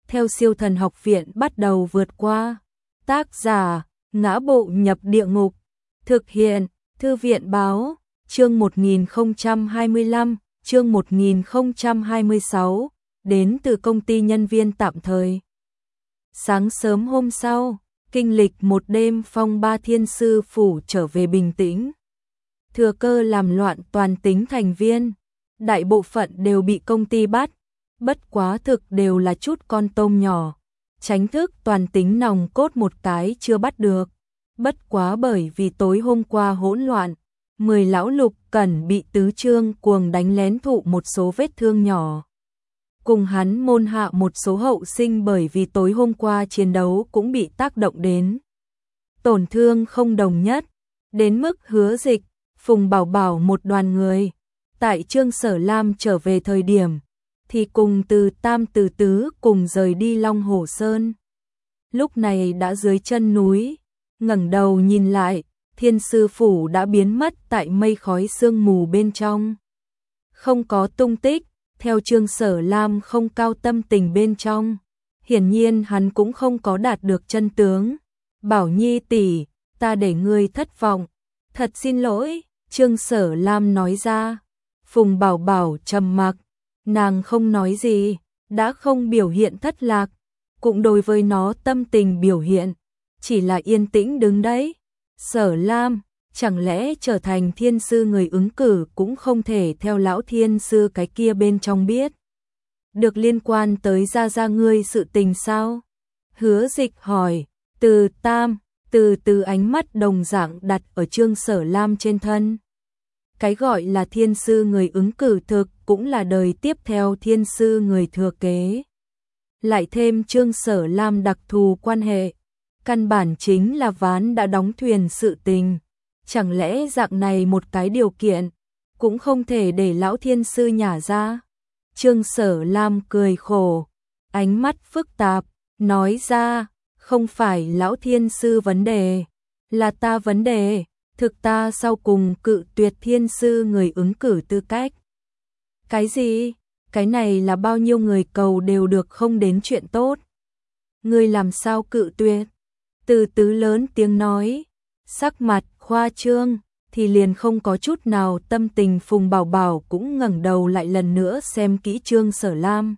theo Siêu Thần Học Viện bắt đầu vượt qua. Tác giả: Ngã Bộ Nhập Địa Ngục. Thực hiện: Thư viện báo. Chương 1025, chương 1026, đến từ công ty nhân viên tạm thời. Sáng sớm hôm sau, kinh lịch một đêm phong ba, Thiên Sư Phủ trở về bình tĩnh. Thừa cơ làm loạn toàn tính thành viên, đại bộ phận đều bị công ty bắt, bất quá thực đều là chút con tôm nhỏ, tránh thức toàn tính nòng cốt một cái chưa bắt được. Bất quá bởi vì tối hôm qua hỗn loạn, 10 lão Lục Cẩn bị Tứ Trương Cuồng đánh lén thụ một số vết thương nhỏ. Cùng hắn môn hạ một số hậu sinh bởi vì tối hôm qua chiến đấu cũng bị tác động đến. Tổn thương không đồng nhất, đến mức Hứa Dịch, Phùng Bảo Bảo một đoàn người. Tại Trương Sở Lam trở về thời điểm, thì cùng Từ Tam Từ Tứ cùng rời đi Long Hổ Sơn. Lúc này đã dưới chân núi, ngẩng đầu nhìn lại, Thiên Sư Phủ đã biến mất tại mây khói sương mù bên trong. Không có tung tích, theo Trương Sở Lam không cao tâm tình bên trong. Hiển nhiên hắn cũng không có đạt được chân tướng. Bảo Nhi tỷ, ta để ngươi thất vọng. Thật xin lỗi, Trương Sở Lam nói ra. Phùng Bảo Bảo trầm mặc, nàng không nói gì, đã không biểu hiện thất lạc, cũng đối với nó tâm tình biểu hiện, chỉ là yên tĩnh đứng đấy. Sở Lam, chẳng lẽ trở thành thiên sư người ứng cử cũng không thể theo lão thiên sư cái kia bên trong biết được liên quan tới gia ngươi sự tình sao? Hứa Dịch hỏi. Từ Tam, từ ánh mắt đồng dạng đặt ở Trương Sở Lam trên thân. Cái gọi là thiên sư người ứng cử thực cũng là đời tiếp theo thiên sư người thừa kế. Lại thêm Trương Sở Lam đặc thù quan hệ, căn bản chính là ván đã đóng thuyền sự tình. Chẳng lẽ dạng này một cái điều kiện cũng không thể để lão thiên sư nhả ra? Trương Sở Lam cười khổ, ánh mắt phức tạp, nói ra, không phải lão thiên sư vấn đề, là ta vấn đề. Thực ta sau cùng cự tuyệt thiên sư người ứng cử tư cách. Cái gì? Cái này là bao nhiêu người cầu đều được không đến chuyện tốt. Ngươi làm sao cự tuyệt? Từ Tứ lớn tiếng nói, sắc mặt khoa trương, thì liền không có chút nào tâm tình. Phùng Bảo Bảo cũng ngẩng đầu lại lần nữa xem kỹ Trương Sở Lam.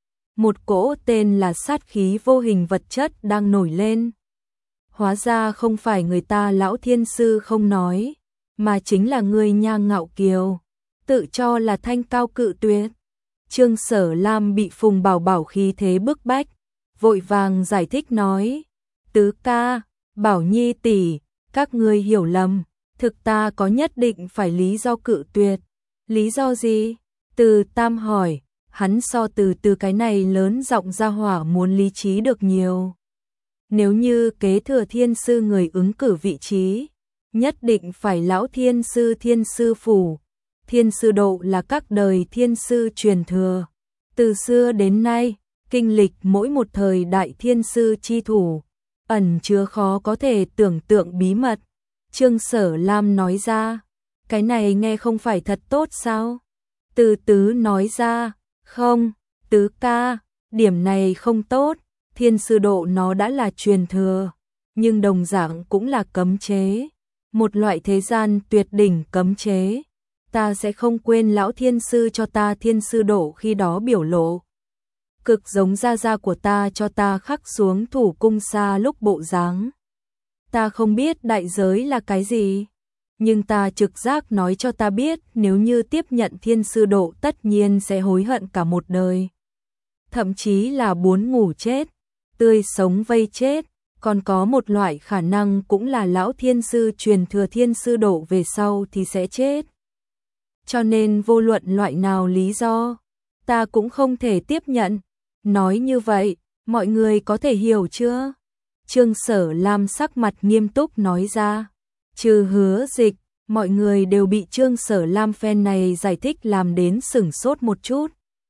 Một cỗ tên là sát khí vô hình vật chất đang nổi lên. Hóa ra không phải người ta lão thiên sư không nói, mà chính là người nha ngạo kiều, tự cho là thanh cao cự tuyệt. Trương Sở Lam bị Phùng Bảo Bảo khí thế bức bách, vội vàng giải thích nói, Tứ ca, Bảo Nhi tỷ, các ngươi hiểu lầm, thực ta có nhất định phải lý do cự tuyệt. Lý do gì? Từ Tam hỏi, hắn so từ cái này lớn giọng ra hỏa muốn lý trí được nhiều. Nếu như kế thừa thiên sư người ứng cử vị trí, nhất định phải lão thiên sư Thiên Sư Phủ. Thiên sư độ là các đời thiên sư truyền thừa. Từ xưa đến nay, kinh lịch mỗi một thời đại thiên sư chi thủ, ẩn chứa khó có thể tưởng tượng bí mật. Trương Sở Lam nói ra, cái này nghe không phải thật tốt sao? Từ Tứ nói ra, không, Tứ ca, điểm này không tốt. Thiên sư độ nó đã là truyền thừa, nhưng đồng dạng cũng là cấm chế, một loại thế gian tuyệt đỉnh cấm chế. Ta sẽ không quên lão thiên sư cho ta thiên sư độ khi đó biểu lộ. Cực giống gia của ta cho ta khắc xuống thủ cung xa lúc bộ dáng. Ta không biết đại giới là cái gì, nhưng ta trực giác nói cho ta biết nếu như tiếp nhận thiên sư độ tất nhiên sẽ hối hận cả một đời. Thậm chí là buồn ngủ chết, tươi sống vây chết, còn có một loại khả năng cũng là lão thiên sư truyền thừa thiên sư độ về sau thì sẽ chết. Cho nên vô luận loại nào lý do, ta cũng không thể tiếp nhận. Nói như vậy, mọi người có thể hiểu chưa? Trương Sở Lam sắc mặt nghiêm túc nói ra. Trừ Hứa Dịch, mọi người đều bị Trương Sở Lam phen này giải thích làm đến sửng sốt một chút.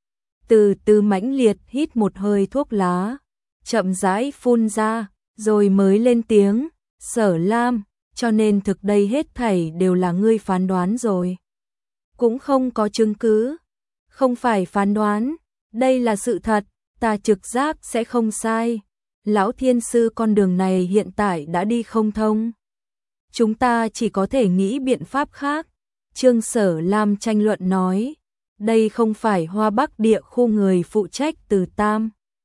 Từ Từ mãnh liệt hít một hơi thuốc lá, chậm rãi phun ra, rồi mới lên tiếng, Sở Lam, cho nên thực đây hết thảy đều là ngươi phán đoán rồi. Cũng không có chứng cứ, không phải phán đoán, đây là sự thật. ta trực giác sẽ không sai. Lão thiên sư, con đường này hiện tại đã đi không thông. Chúng ta chỉ có thể nghĩ biện pháp khác. Trương Sở Lam tranh luận nói, đây không phải Hoa Bắc địa khu người phụ trách Từ Tam,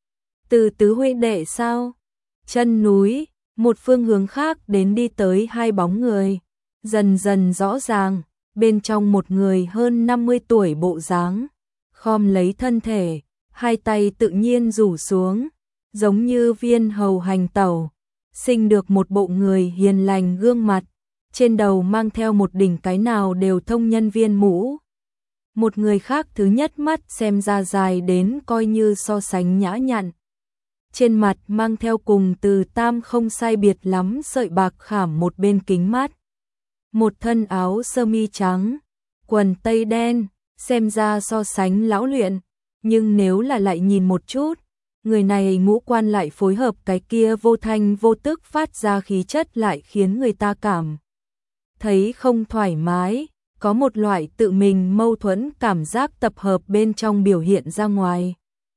Từ Tứ huynh đệ sao? Chân núi, một phương hướng khác đến đi tới hai bóng người, dần dần rõ ràng, bên trong một người hơn 50 tuổi bộ dáng, khom lấy thân thể, hai tay tự nhiên rủ xuống, giống như viên hầu hành tẩu, sinh được một bộ người hiền lành gương mặt, trên đầu mang theo một đỉnh cái nào đều thông nhân viên mũ. Một người khác thứ nhất mắt xem ra dài đến coi như so sánh nhã nhặn. Trên mặt mang theo cùng Từ Tam không sai biệt lắm sợi bạc khảm một bên kính mắt. Một thân áo sơ mi trắng, quần tây đen, xem ra so sánh lão luyện, nhưng nếu là lại nhìn một chút, người này ngũ quan lại phối hợp cái kia vô thanh vô tức phát ra khí chất lại khiến người ta cảm thấy không thoải mái, có một loại tự mình mâu thuẫn cảm giác tập hợp bên trong biểu hiện ra ngoài.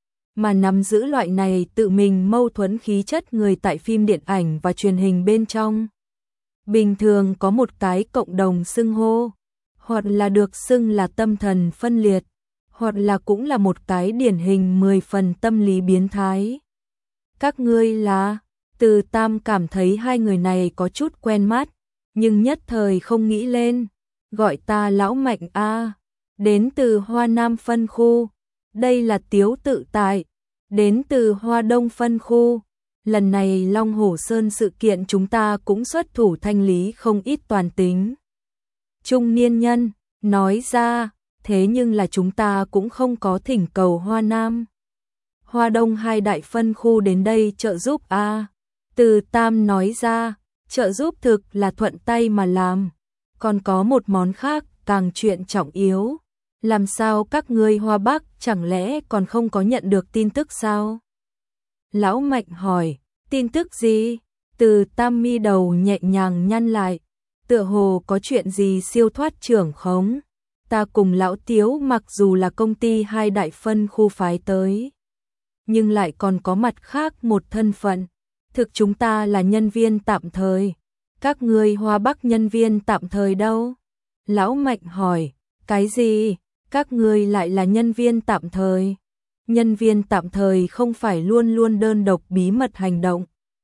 Mà nắm giữ loại này tự mình mâu thuẫn khí chất người tại phim điện ảnh và truyền hình bên trong, bình thường có một cái cộng đồng xưng hô, hoặc là được xưng là tâm thần phân liệt, hoặc là cũng là một cái điển hình 10 phần tâm lý biến thái. Các ngươi là? Từ Tam cảm thấy hai người này có chút quen mắt, nhưng nhất thời không nghĩ lên. Gọi ta lão Mạnh a, đến từ Hoa Nam phân khu. Đây là Tiếu Tự Tại, đến từ Hoa Đông phân khu. Lần này Long Hổ Sơn sự kiện chúng ta cũng xuất thủ thanh lý không ít toàn tính. Trung niên nhân nói ra, thế nhưng là chúng ta cũng không có thỉnh cầu Hoa Nam, Hoa Đông hai đại phân khu đến đây trợ giúp a. Từ Tam nói ra, trợ giúp thực là thuận tay mà làm, còn có một món khác càng chuyện trọng yếu. Làm sao các ngươi Hoa Bắc chẳng lẽ còn không có nhận được tin tức sao? Lão Mạnh hỏi, tin tức gì? Từ Tam mi đầu nhẹ nhàng nhăn lại, tựa hồ có chuyện gì siêu thoát trưởng khống. Ta cùng lão Tiếu mặc dù là công ty hai đại phân khu phái tới, nhưng lại còn có mặt khác một thân phận. Thực chúng ta là nhân viên tạm thời. Các ngươi Hoa Bắc nhân viên tạm thời đâu? Lão Mạnh hỏi, cái gì? Các ngươi lại là nhân viên tạm thời? Nhân viên tạm thời không phải luôn luôn đơn độc bí mật hành động,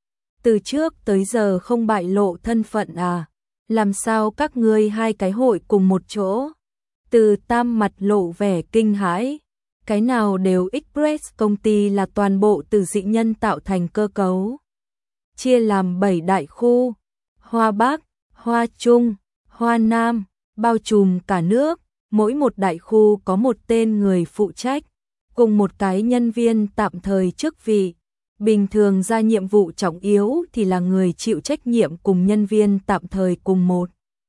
từ trước tới giờ không bại lộ thân phận à? Làm sao các ngươi hai cái hội cùng một chỗ? Từ Tam mặt lộ vẻ kinh hãi. Cái nào đều Express công ty là toàn bộ từ dị nhân tạo thành cơ cấu, chia làm 7 đại khu, Hoa Bắc, Hoa Trung, Hoa Nam, bao trùm cả nước, mỗi một đại khu có một tên người phụ trách, cùng một cái nhân viên tạm thời chức vị. Bình thường ra nhiệm vụ trọng yếu thì là người chịu trách nhiệm cùng nhân viên tạm thời cùng một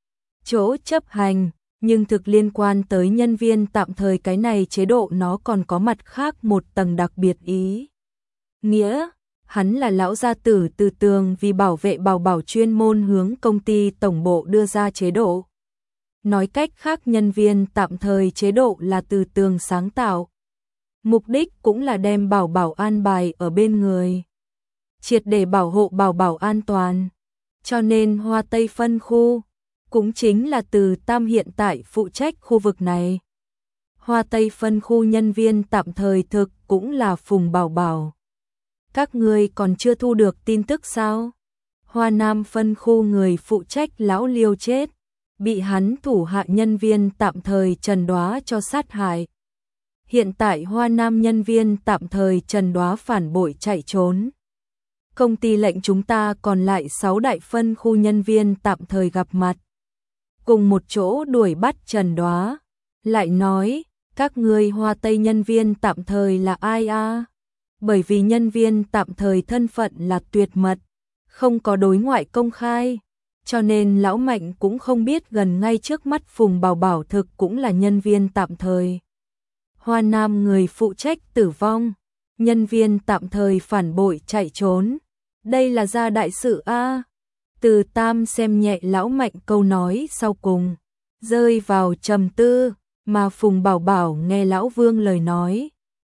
chỗ chấp hành, nhưng thực liên quan tới nhân viên tạm thời cái này chế độ nó còn có mặt khác một tầng đặc biệt ý. Nghĩa, hắn là lão gia tử Từ Tường vì bảo vệ bảo bảo chuyên môn hướng công ty tổng bộ đưa ra chế độ. Nói cách khác nhân viên tạm thời chế độ là Từ Tường sáng tạo. Mục đích cũng là đem bảo bảo an bài ở bên người, triệt để bảo hộ bảo bảo an toàn. Cho nên Hoa Tây phân khu cũng chính là Từ Tam hiện tại phụ trách khu vực này. Hoa Tây phân khu nhân viên tạm thời thực cũng là Phùng Bảo Bảo. Các ngươi còn chưa thu được tin tức sao? Hoa Nam phân khu người phụ trách lão Liêu chết, bị hắn thủ hạ nhân viên tạm thời Trần Đoá cho sát hại. Hiện tại Hoa Nam nhân viên tạm thời Trần Đoá phản bội chạy trốn. Công ty lệnh chúng ta còn lại 6 đại phân khu nhân viên tạm thời gặp mặt, cùng một chỗ đuổi bắt Trần Đoá. Lại nói, các ngươi Hoa Tây nhân viên tạm thời là ai a? Bởi vì nhân viên tạm thời thân phận là tuyệt mật, không có đối ngoại công khai, cho nên lão Mạnh cũng không biết gần ngay trước mắt Phùng Bảo Bảo thực cũng là nhân viên tạm thời. Hoa Nam người phụ trách tử vong, nhân viên tạm thời phản bội chạy trốn. Đây là gia đại sự a. Từ Tam xem nhẹ lão Mạnh câu nói sau cùng, rơi vào trầm tư, mà Phùng Bảo Bảo nghe lão Vương lời nói,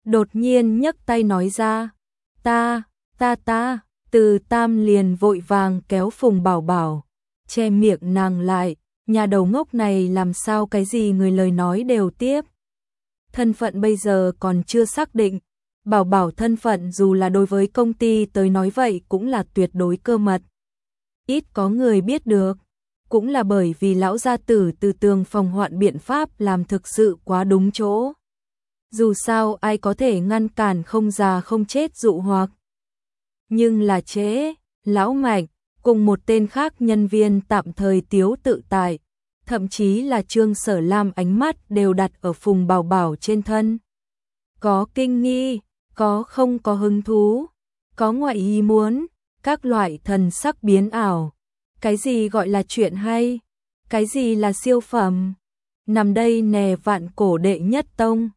đột nhiên nhấc tay nói ra, ta, Từ Tam liền vội vàng kéo Phùng Bảo Bảo, che miệng nàng lại, nhà đầu ngốc này làm sao cái gì người lời nói đều tiếp. Thân phận bây giờ còn chưa xác định, Bảo Bảo thân phận dù là đối với công ty tới nói vậy cũng là tuyệt đối cơ mật. Ít có người biết được, cũng là bởi vì lão gia tử từ tường phòng hoạn biện pháp làm thực sự quá đúng chỗ. Dù sao ai có thể ngăn cản không già không chết dụ hoặc. Nhưng là trễ, lão Mạnh cùng một tên khác nhân viên tạm thời tiếu tự tại, thậm chí là Trương Sở Lam ánh mắt đều đặt ở Phùng Bảo Bảo trên thân. Có kinh nghi, có không có hứng thú, có ngoại ý muốn, các loại thần sắc biến ảo. Cái gì gọi là chuyện hay, cái gì là siêu phẩm. Nằm đây nè vạn cổ đệ nhất tông,